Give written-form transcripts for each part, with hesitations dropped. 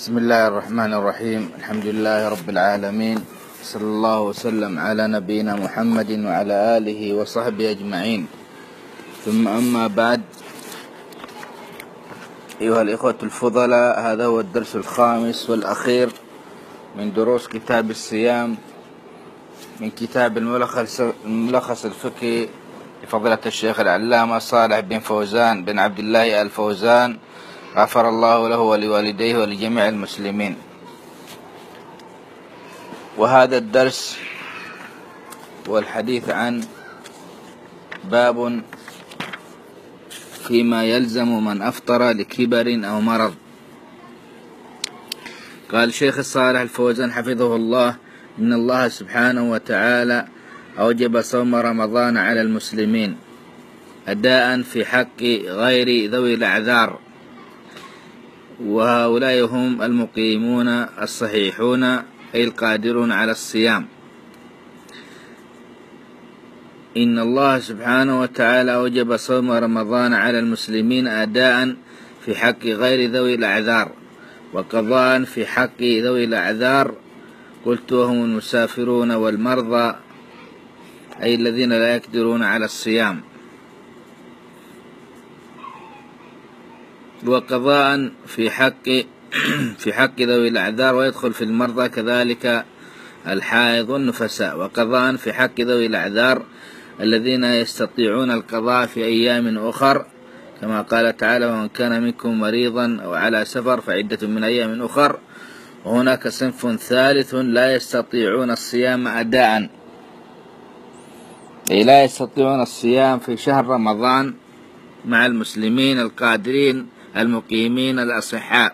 بسم الله الرحمن الرحيم. الحمد لله رب العالمين، صلى الله وسلم على نبينا محمد وعلى آله وصحبه أجمعين. ثم أما بعد، أيها الإخوة الفضلاء، هذا هو الدرس الخامس والأخير من دروس كتاب الصيام من كتاب الملخص الفقهي لفضيلة الشيخ العلامة صالح بن فوزان بن عبد الله الفوزان، غفر الله له ولوالديه ولجميع المسلمين. وهذا الدرس والحديث عن باب فيما يلزم من أفطر لكبر أو مرض. قال الشيخ صالح الفوزان حفظه الله: إن الله سبحانه وتعالى أوجب صوم رمضان على المسلمين أداء في حق غير ذوي الأعذار، وهؤلاء هم المقيمون الصحيحون أي القادرون على الصيام. إن الله سبحانه وتعالى أوجب صوم رمضان على المسلمين أداء في حق غير ذوي الأعذار، وقضاء في حق ذوي الأعذار. قلت وهم المسافرون والمرضى، أي الذين لا يقدرون على الصيام. وقضاء في حق ذوي الأعذار، ويدخل في المرضى كذلك الحائض والنفساء. وقضاء في حق ذوي الأعذار الذين يستطيعون القضاء في أيام أخر، كما قال تعالى: ومن كان منكم مريضا أو على سفر فعدة من أيام أخر. وهناك صنف ثالث لا يستطيعون الصيام أداء، أي لا يستطيعون الصيام في شهر رمضان مع المسلمين القادرين المقيمين الأصحاء،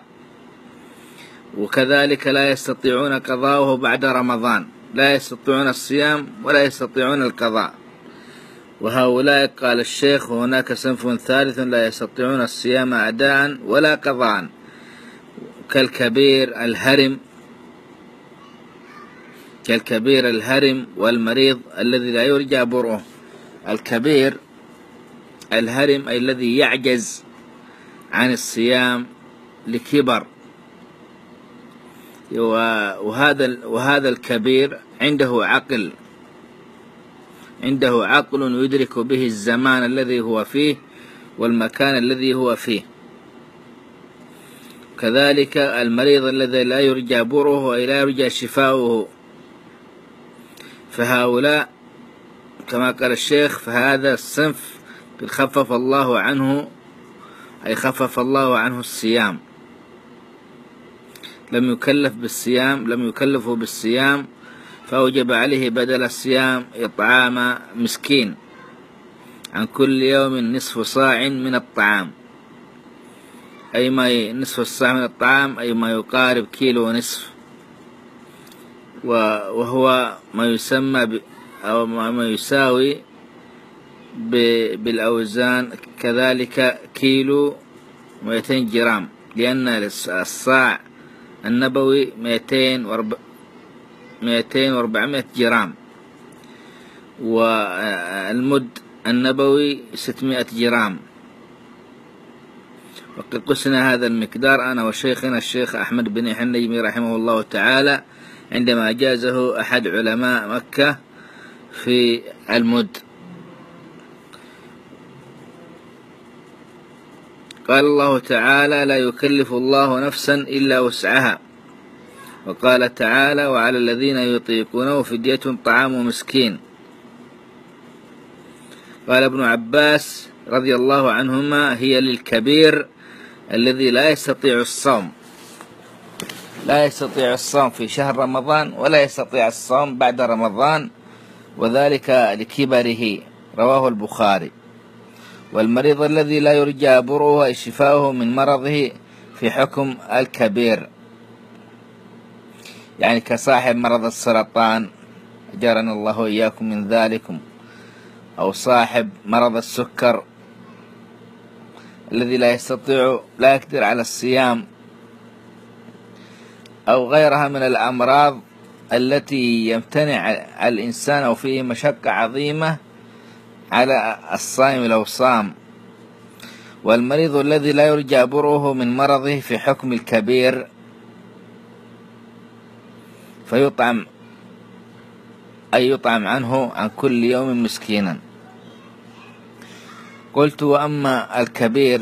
وكذلك لا يستطيعون قضاءه بعد رمضان، لا يستطيعون الصيام ولا يستطيعون القضاء. وهؤلاء قال الشيخ: هناك صنف ثالث لا يستطيعون الصيام أداء ولا قضاء، كالكبير الهرم والمريض الذي لا يرجى برؤه. الكبير الهرم أي الذي يعجز عن الصيام لكبر، وهذا الكبير عنده عقل يدرك به الزمان الذي هو فيه والمكان الذي هو فيه. كذلك المريض الذي لا يرجى برؤه أي لا يرجى شفاؤه. فهؤلاء كما قال الشيخ، فهذا الصنف قد خفف الله عنه، أي خفف الله عنه الصيام، لم يكلفه بالصيام، فأوجب عليه بدل الصيام إطعام مسكين عن كل يوم نصف صاع من الطعام، أي نصف الصاع من الطعام أي ما يقارب كيلو ونصف، وهو ما يسمى أو ما يساوي بالأوزان كذلك كيلو 200 جرام، لأن الصاع النبوي 200 و400 جرام، والمد النبوي 600 جرام. وقد قسنا هذا المقدار أنا وشيخنا الشيخ أحمد بن حنيمي رحمه الله تعالى عندما أجازه أحد علماء مكة في المد. قال الله تعالى: لا يكلف الله نفسا إلا وسعها. وقال تعالى: وعلى الذين يطيقونه فدية طعام مسكين. قال ابن عباس رضي الله عنهما: هي للكبير الذي لا يستطيع الصوم في شهر رمضان ولا يستطيع الصوم بعد رمضان، وذلك لكبره، رواه البخاري. والمريض الذي لا يرجى برؤه أي شفاؤه من مرضه في حكم الكبير، يعني كصاحب مرض السرطان، أجارنا الله وإياكم من ذلكم، أو صاحب مرض السكر الذي لا يقدر على الصيام، أو غيرها من الأمراض التي يمتنع الإنسان أو فيه مشقة عظيمة على الصائم لو صام. والمريض الذي لا يرجى برؤه من مرضه في حكم الكبير، فيطعم أي يطعم عنه عن كل يوم مسكينا. قلت: وأما الكبير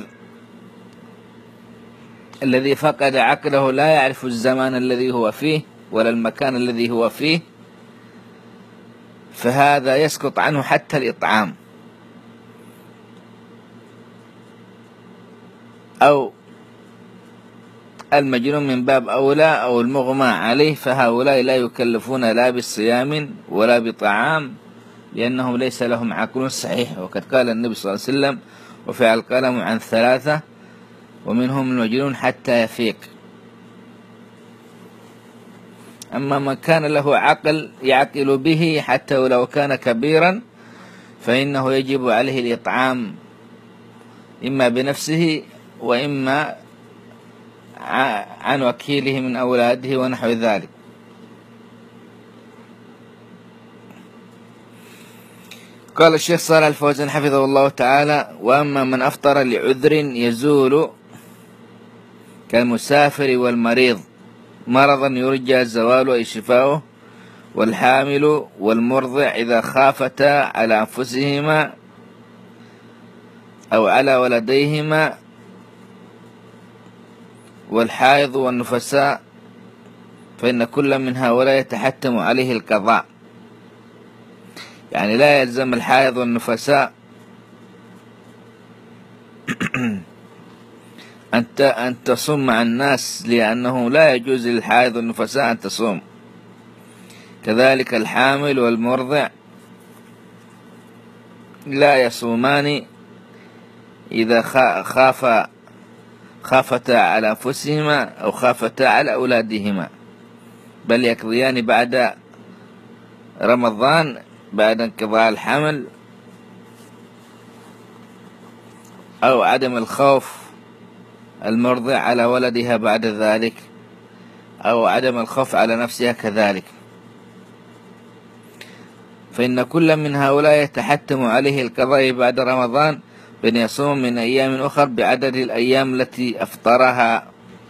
الذي فقد عقله لا يعرف الزمان الذي هو فيه ولا المكان الذي هو فيه، فهذا يسقط عنه حتى الإطعام، أو المجنون من باب أولى، أو المغمى عليه، فهؤلاء لا يكلفون لا بالصيام ولا بطعام، لأنهم ليس لهم عقل صحيح. وقد قال النبي صلى الله عليه وسلم: رفع القلم عن 3 ومنهم المجنون حتى يفيق. أما من كان له عقل يعقل به حتى ولو كان كبيرا، فإنه يجب عليه الإطعام إما بنفسه وإما عن وكيله من أولاده ونحو ذلك. قال الشيخ صالح الفوزان حفظه الله تعالى: وأما من أفطر لعذر يزول كالمسافر والمريض مرضا يرجى زوال أي شفاؤه، والحامل والمرضع إذا خافتا على أنفسهما أو على ولديهما، والحائض والنفساء، فإن كل من هؤلاء يتحتم عليه القضاء. يعني لا يلزم الحائض والنفساء أن تصوم مع الناس، لأنه لا يجوز للحائض والنفساء أن تصوم. كذلك الحامل والمرضع لا يصومان إذا خافتا على أنفسهما أو خافتا على أولادهما، بل يقضيان بعد رمضان بعد انقضاء الحمل، أو عدم الخوف المرضع على ولدها بعد ذلك، أو عدم الخوف على نفسها كذلك. فإن كل من هؤلاء يتحتم عليه القضاء بعد رمضان بأن يصوم من أيام أخر بعدد الأيام التي أفطرها.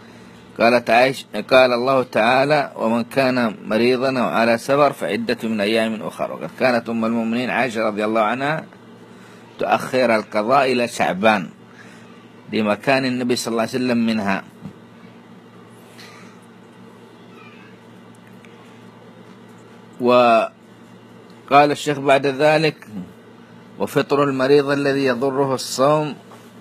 قال الله تعالى: ومن كان مريضا أو على سفر فعدة من أيام أخر. وقد كانت أم المؤمنين عائشة رضي الله عنها تؤخر القضاء إلى شعبان لمكان النبي صلى الله عليه وسلم منها. وقال الشيخ بعد ذلك: وفطر المريض الذي يضره الصوم،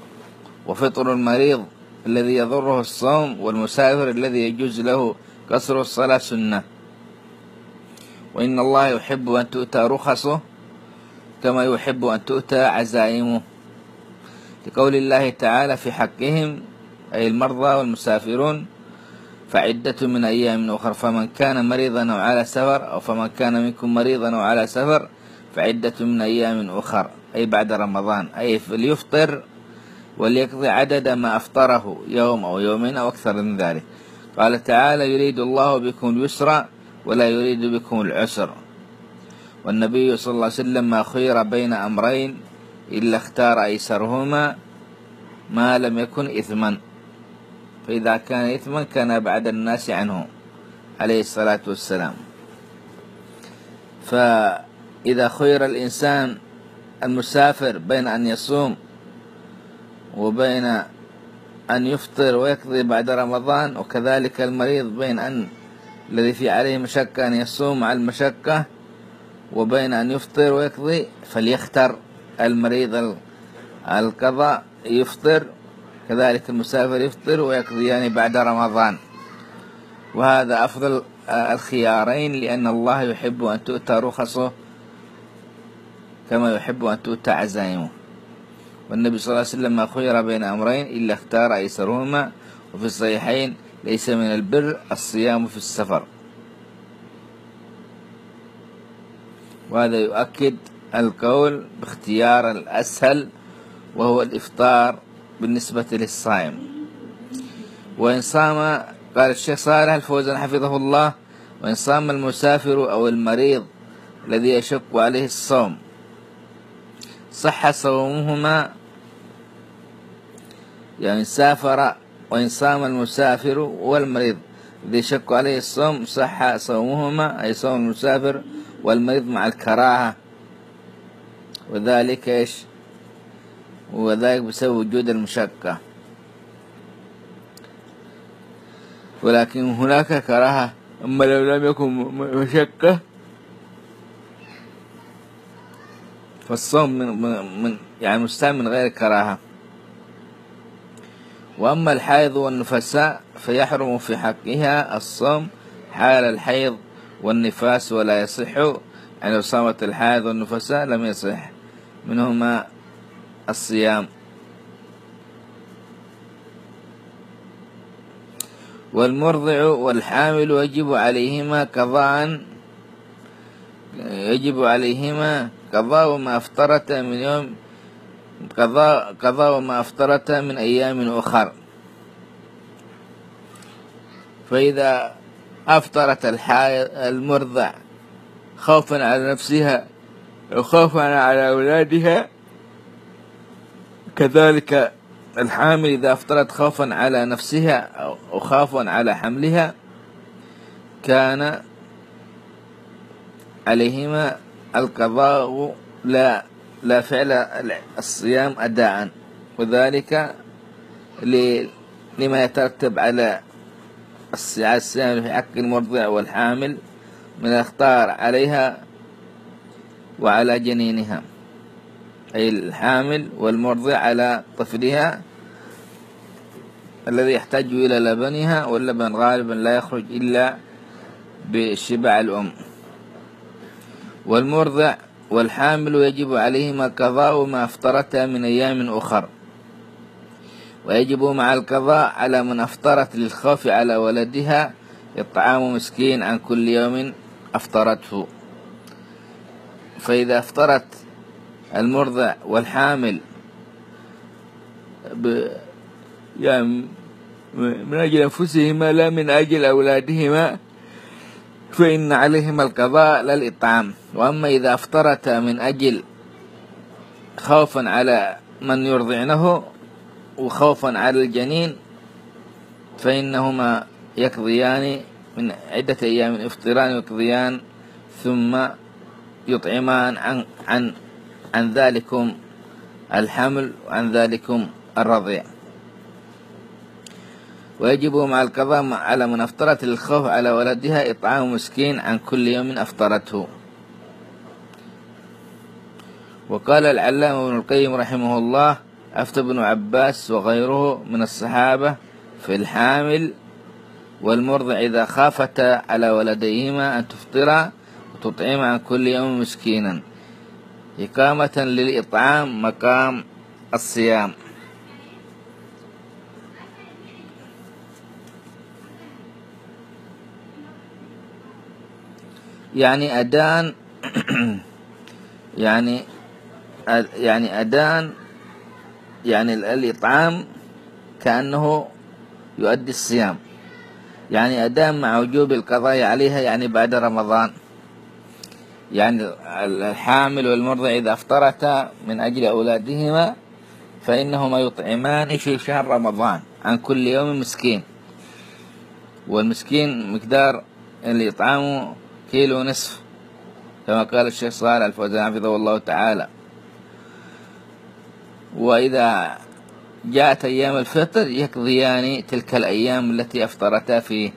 والمسافر الذي يجوز له قصر الصلاة سنة. وإن الله يحب أن تؤتى رخصه كما يحب أن تؤتى عزائمه، لقول الله تعالى في حقهم أي المرضى والمسافرون: فعدة من أيام أخر، فمن كان مريضا أو على سفر، أو فمن كان منكم مريضا أو على سفر فعدة من أيام أخر، أي بعد رمضان، أي فليفطر وليقضي عدد ما أفطره، يوم أو يومين أو أكثر من ذلك. قال تعالى: يريد الله بكم اليسر ولا يريد بكم العسر. والنبي صلى الله عليه وسلم ما خير بين أمرين إلا اختار أيسرهما ما لم يكن إثما، فإذا كان إثما كان بعد الناس عنه عليه الصلاة والسلام. فإذا خير الإنسان المسافر بين أن يصوم وبين أن يفطر ويقضي بعد رمضان، وكذلك المريض بين أن الذي في عليه مشقة أن يصوم مع المشقة وبين أن يفطر ويقضي، فليختر المريض القضاء يفطر، كذلك المسافر يفطر ويقضيان بعد رمضان. وهذا أفضل الخيارين، لأن الله يحب أن تؤتى رخصه كما يحب أن تؤتى عزائمه. والنبي صلى الله عليه وسلم ما خير بين أمرين إلا اختار أيسرهما. وفي الصحيحين: ليس من البر الصيام في السفر. وهذا يؤكد القول باختيار الأسهل وهو الإفطار بالنسبة للصائم. وإن صام، قال الشيخ صالح الفوزان حفظه الله: وإن صام المسافر أو المريض الذي يشق عليه الصوم صح صومهما، يعني سافر. وإن صام المسافر والمريض إذا يشك عليه الصوم صح صومهما، أي صوم المسافر والمريض مع الكراهة، وذلك إيش؟ وذلك بسبب وجود المشقة. ولكن هناك كراهة، أما لو لم يكن مشقة فالصوم من يعني مستعمل من غير كراهة. وأما الحائض والنفساء فيحرم في حقها الصوم حال الحيض والنفاس، ولا يصح، يعني لو صامت الحائض والنفساء لم يصح منهما الصيام. والمرضع والحامل يجب عليهما قضاء ما أفطرت من يوم قضاء وما أفطرت من أيام أخر. فإذا أفطرت المرضع خوفا على نفسها وخوفا على أولادها، كذلك الحامل إذا أفطرت خوفا على نفسها أو خوفا على حملها كان عليهما القضاء لا فعل الصيام أداء، وذلك لما يترتب على الصيام في حق المرضع والحامل من الأخطار عليها وعلى جنينها، أي الحامل والمرضع على طفلها الذي يحتاج إلى لبنها، واللبن غالبا لا يخرج إلا بشبع الأم. والمرضع والحامل يجب عليهما قضاء ما أفطرتا من أيام أخر، ويجب مع القضاء على من أفطرت للخوف على ولدها إطعام مسكين عن كل يوم أفطرته. فإذا أفطرت المرضع والحامل يعني من أجل أنفسهما لا من أجل أولادهما فإن عليهما القضاء لا الإطعام. وأما إذا أفطرتا من أجل خوفا على من يرضعنه وخوفا على الجنين فإنهما يقضيان من عدة أيام إفطران يقضيان ثم يطعمان عن ذلكم الحمل وعن ذلكم الرضيع. ويجب مع القضاء على من أفطرت للخوف على ولدها إطعام مسكين عن كل يوم أفطرته. وقال العلامة ابن القيم رحمه الله: أفتى ابن عباس وغيره من الصحابة في الحامل والمرضع إذا خافتا على ولديهما أن تفطرا وتطعما عن كل يوم مسكينا إقامة للإطعام مقام الصيام. يعني أدان يعني أدان يعني الإطعام كأنه يؤدي الصيام، يعني أدان مع وجوب القضاء عليها يعني بعد رمضان. يعني الحامل والمرضع إذا أفطرتا من أجل أولادهما فإنهما يطعمان في شهر رمضان عن كل يوم مسكين، والمسكين مقدار اللي يطعمه 1.5 كيلو كما قال الشيخ صالح الفوزان حفظه الله تعالى. وإذا جاءت أيام الفطر يقضيان تلك الأيام التي أفطرتا فيه.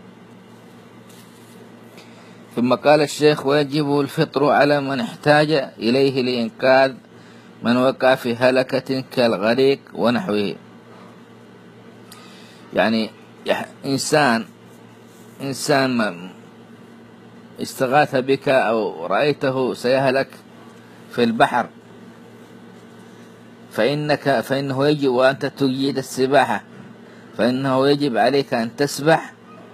ثم قال الشيخ: ويجب الفطر على من احتاج إليه لإنقاذ من وقع في هلكة كالغريق ونحوه. يعني إنسان استغاث بك أو رأيته سيهلك في البحر فإنه يجب، وأنت تجيد السباحة، فإنه يجب عليك أن تسبح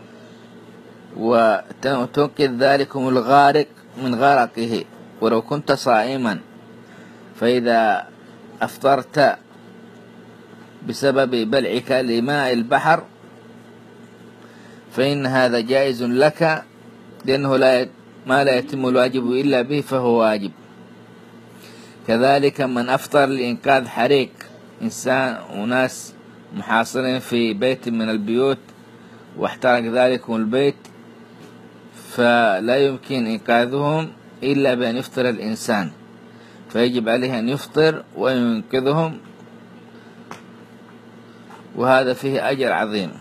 وتنقذ ذلكم الغارق من غرقه ولو كنت صائما. فإذا أفطرت بسبب بلعك لماء البحر فإن هذا جائز لك، لأنه ما لا يتم الواجب إلا به فهو واجب. كذلك من أفطر لإنقاذ حريق، إنسان وناس محاصرين في بيت من البيوت واحترق ذلكم البيت، فلا يمكن إنقاذهم إلا بأن يفطر الإنسان، فيجب عليه أن يفطر وينقذهم، وهذا فيه أجر عظيم.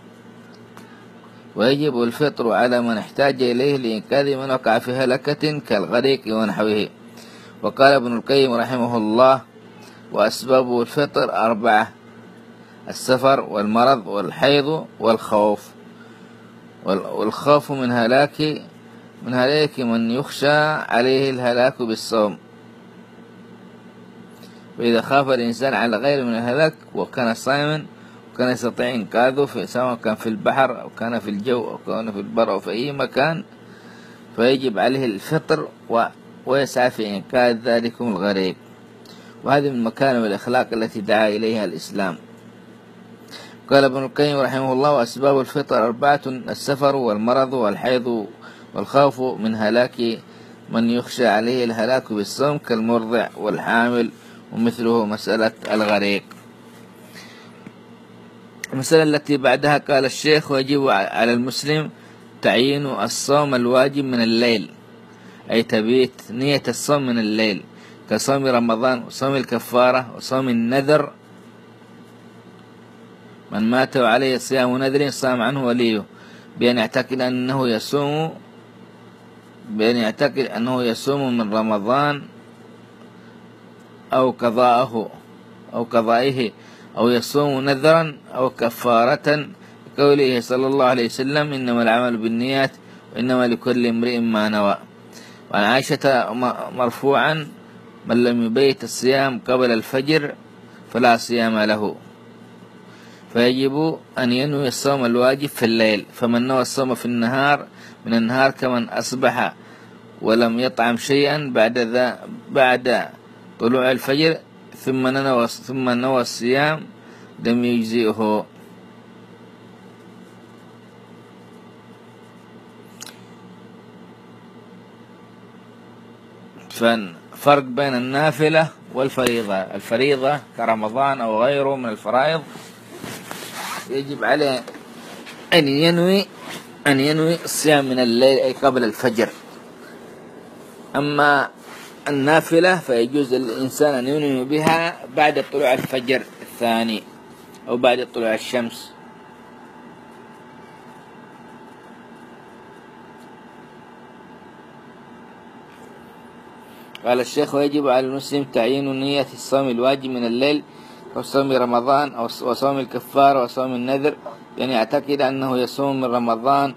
ويجب الفطر على من احتاج إليه لإنقاذ من وقع في هلكة كالغريق ونحوه. وقال ابن القيم رحمه الله: وأسباب الفطر 4: السفر والمرض والحيض والخوف. والخوف من هلاك من يخشى عليه الهلاك بالصوم، وإذا خاف الإنسان على غيره من الهلاك وكان صائما وكان يستطيع إنقاذه، سواء كان في البحر أو كان في الجو أو كان في البر أو في أي مكان، فيجب عليه الفطر ويسعى في إنقاذ ذلكم الغريب. وهذه من مكارم الأخلاق التي دعا إليها الإسلام. قال ابن القيم رحمه الله: وأسباب الفطر 4: السفر والمرض والحيض والخوف من هلاك من يخشى عليه الهلاك بالصوم كالمرضع والحامل، ومثله مسألة الغريق. المسألة التي بعدها قال الشيخ: ويجب على المسلم تعيين الصوم الواجب من الليل، أي تبيت نية الصوم من الليل، كصوم رمضان وصوم الكفارة وصوم النذر. من مات وعليه صيام نذر صام عنه وليه، بأن يعتقد أنه يصوم من رمضان أو قضائه أو يصوم نذرا أو كفارة، قوله صلى الله عليه وسلم: إنما العمل بالنيات وإنما لكل امرئ ما نوى. وعن عائشة مرفوعا: من لم يبيت الصيام قبل الفجر فلا صيام له. فيجب أن ينوي الصوم الواجب في الليل، فمن نوى الصوم في من النهار كمن أصبح ولم يطعم شيئا بعد طلوع الفجر ثم نوى الصيام لم يجزئه. فالفرق بين النافلة والفريضة: الفريضة كرمضان أو غيره من الفرائض يجب عليه أن ينوي الصيام من الليل، أي قبل الفجر. أما النافلة فيجوز للإنسان أن ينوي بها بعد طلوع الفجر الثاني أو بعد طلوع الشمس. قال الشيخ: ويجب على المسلم تعيين نية الصوم الواجب من الليل كصوم رمضان وصوم الكفارة وصوم النذر، يعني يعتقد أنه يصوم من رمضان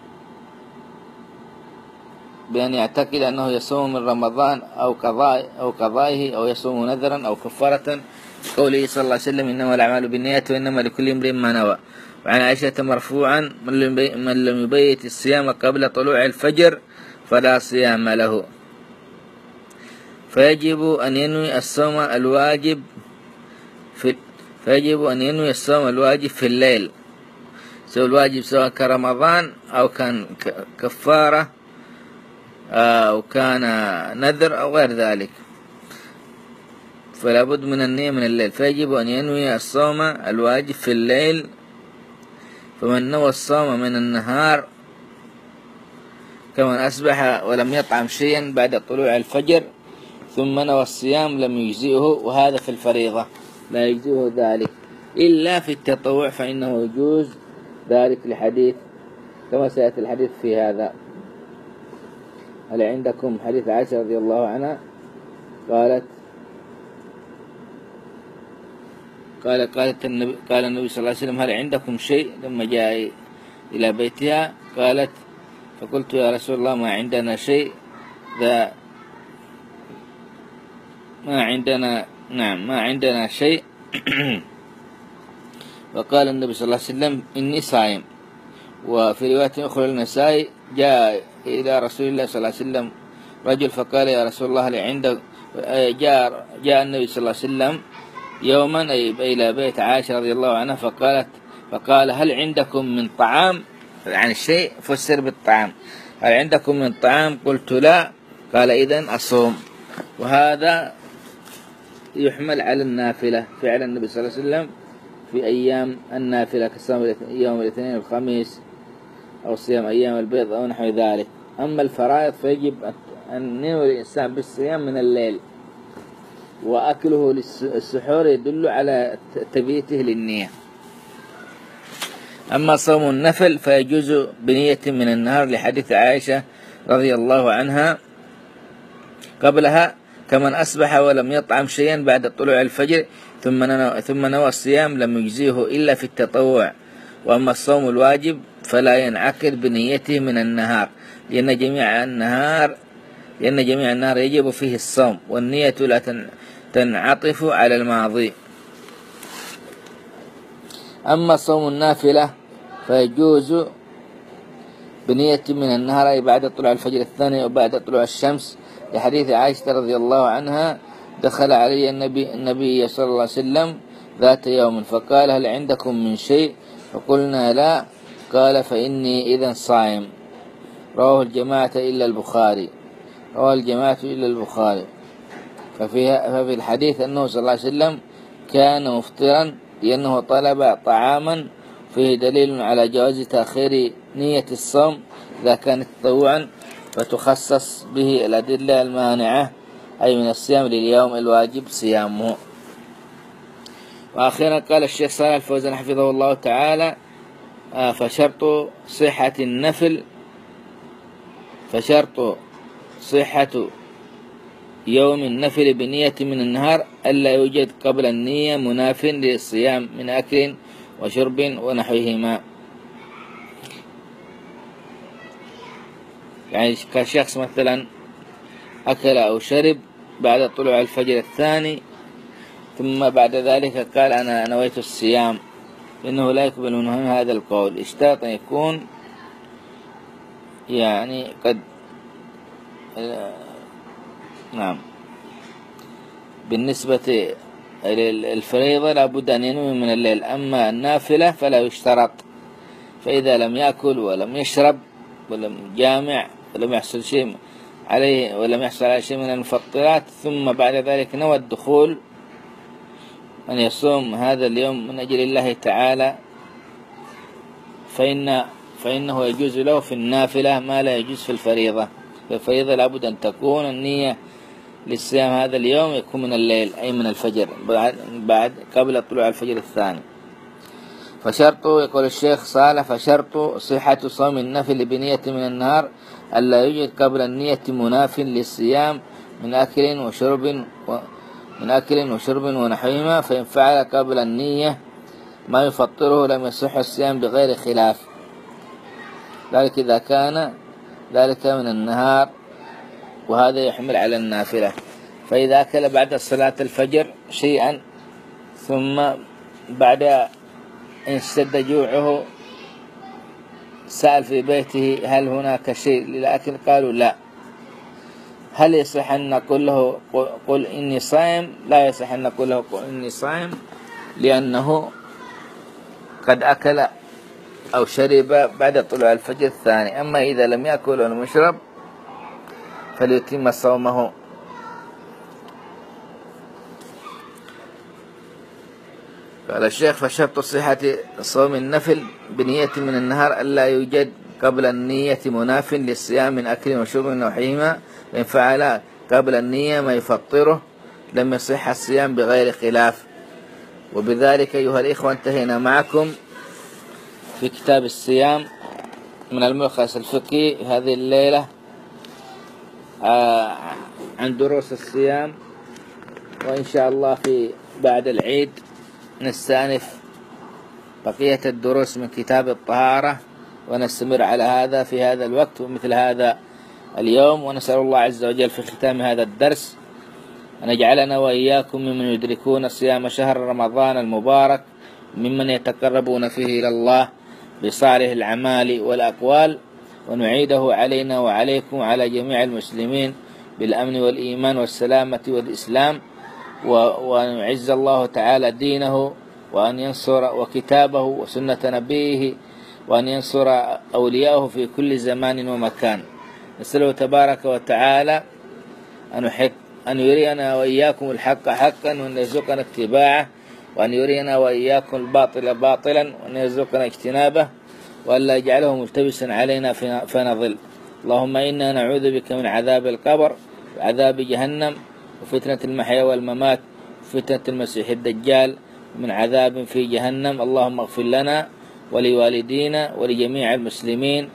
أو قضائه أو يصوم نذرا أو كفارة، قوله صلى الله عليه وسلم: إنما الأعمال بالنيات وإنما لكل امرئ ما نوى. وعن عائشة مرفوعا: من لم يبيت الصيام قبل طلوع الفجر فلا صيام له. فيجب أن ينوي الصوم الواجب في الليل، سواء الواجب سواء كرمضان أو كان كفارة أو كان نذر أو غير ذلك، فلا بد من النية من الليل. فيجب أن ينوي الصوم الواجب في الليل، فمن نوى الصوم من النهار كمن أصبح ولم يطعم شيئا بعد طلوع الفجر ثم نوى الصيام لم يجزئه، وهذا في الفريضة لا يجزئه ذلك، إلا في التطوع فإنه يجوز ذلك لحديث كما سيأتي الحديث في هذا. هل عندكم حديث عائشة رضي الله عنها قال النبي صلى الله عليه وسلم: هل عندكم شيء؟ لما جاء إلى بيتها قالت: فقلت: يا رسول الله ما عندنا شيء، ما عندنا شيء. وقال النبي صلى الله عليه وسلم: إني صائم. وفي رواية أخرى للنسائي: جاء إلى رسول الله صلى الله عليه وسلم رجل فقال: يا رسول الله هل عندك، جاء النبي صلى الله عليه وسلم يوما إلى بيت عائشة رضي الله عنها فقال: هل عندكم من طعام؟ يعني الشيء فسر بالطعام: هل عندكم من طعام؟ قلت لا. قال: إذن أصوم. وهذا يحمل على النافلة، فعل النبي صلى الله عليه وسلم في أيام النافلة كصوم يوم الاثنين والخميس أو صيام أيام البيض أو نحو ذلك. أما الفرائض فيجب أن ينوي الإنسان بالصيام من الليل، وأكله للسحور يدل على تبييته للنية. أما صوم النفل فيجوز بنية من النهار لحديث عائشة رضي الله عنها قبلها: كمن أصبح ولم يطعم شيئا بعد طلوع الفجر ثم نوى الصيام لم يجزيه إلا في التطوع. وأما الصوم الواجب فلا ينعقد بنيته من النهار، لأن جميع النهار يجب فيه الصوم، والنية لا تنعطف على الماضي. أما صوم النافلة فيجوز بنية من النهار، أي بعد طلوع الفجر الثاني وبعد طلوع الشمس، لحديث عائشة رضي الله عنها: دخل علي النبي صلى الله عليه وسلم ذات يوم فقال: هل عندكم من شيء؟ فقلنا: لا. قال: فإني إذن صائم. رواه الجماعة إلا البخاري. ففي الحديث أنه صلى الله عليه وسلم كان مفطرا لأنه طلب طعاما، فيه دليل على جواز تأخير نية الصوم إذا كانت تطوعا، فتخصص به الأدلة المانعة أي من الصيام لليوم الواجب صيامه. وأخيرا قال الشيخ صالح الفوزان حفظه الله تعالى: فشرط صحة يوم النفل بنية من النهار ألا يوجد قبل النية مناف للصيام من أكل وشرب ونحوهما. يعني كشخص مثلا أكل أو شرب بعد طلوع الفجر الثاني ثم بعد ذلك قال: أنا نويت الصيام، إنه لا يقبل منه هذا القول، اشتاط أن يكون يعني قد نعم. بالنسبة للفريضة لابد أن ينوي من الليل، أما النافلة فلا يشترط. فإذا لم يأكل ولم يشرب ولم جامع ولم يحصل على شيء من المفطرات، ثم بعد ذلك نوى الدخول أن يصوم هذا اليوم من أجل الله تعالى، فإنه يجوز له في النافلة ما لا يجوز في الفريضة. في الفريضة لابد أن تكون النية للصيام هذا اليوم يكون من الليل، أي من الفجر، بعد قبل طلوع الفجر الثاني. يقول الشيخ صالح: فشرط صحة صوم النفل بنية من النهار ألا يوجد قبل النية مناف للصيام من أكل وشرب ونحوهما، فإن فعل قبل النية ما يفطره لم يصح الصيام بغير خلاف، ذلك إذا كان ذلك من النهار، وهذا يحمل على النافلة. فإذا أكل بعد صلاة الفجر شيئا ثم بعد إن اشتد جوعه سأل في بيته: هل هناك شيء للأكل؟ قالوا: لا. هل يصح أن نقول له قل إني صائم؟ لا يصح أن نقول له قل إني صائم، لأنه قد أكل أو شرب بعد طلوع الفجر الثاني. أما إذا لم يأكل ولم يشرب فليتم صومه. قال الشيخ: فشرط صحة صوم النفل بنية من النهار ألا يوجد قبل النية مناف للصيام من أكل وشرب ونحوهما، فإن فعل قبل النية ما يفطره لم يصح الصيام بغير خلاف. وبذلك أيها الإخوة انتهينا معكم في كتاب الصيام من الملخص الفقهي هذه الليلة عن دروس الصيام، وإن شاء الله في بعد العيد نستأنف بقية الدروس من كتاب الطهارة، ونستمر على هذا في هذا الوقت ومثل هذا اليوم. ونسأل الله عز وجل في ختام هذا الدرس أن يجعلنا وإياكم ممن يدركون صيام شهر رمضان المبارك، ممن يتقربون فيه إلى الله بصالح الأعمال والأقوال، ونعيده علينا وعليكم وعلى جميع المسلمين بالأمن والإيمان والسلامة والإسلام، وأن يعز الله تعالى دينه، وأن ينصر وكتابه وسنة نبيه، وأن ينصر أولياءه في كل زمان ومكان. نسأله تبارك وتعالى أن يرينا وإياكم الحق حقا وأن يرزقنا اتباعه، وأن يرينا وإياكم الباطل باطلا وأن يرزقنا اجتنابه. وألا يجعله ملتبسا علينا فنضل. اللهم إنا نعوذ بك من عذاب القبر وعذاب جهنم وفتنة المحيا والممات وفتنة المسيح الدجال ومن عذاب في جهنم. اللهم اغفر لنا ولوالدينا ولجميع المسلمين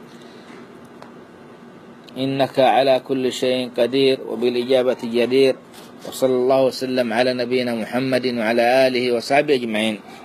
إنك على كل شيء قدير وبالإجابة جدير. وصلى الله وسلم على نبينا محمد وعلى آله وصحبه أجمعين.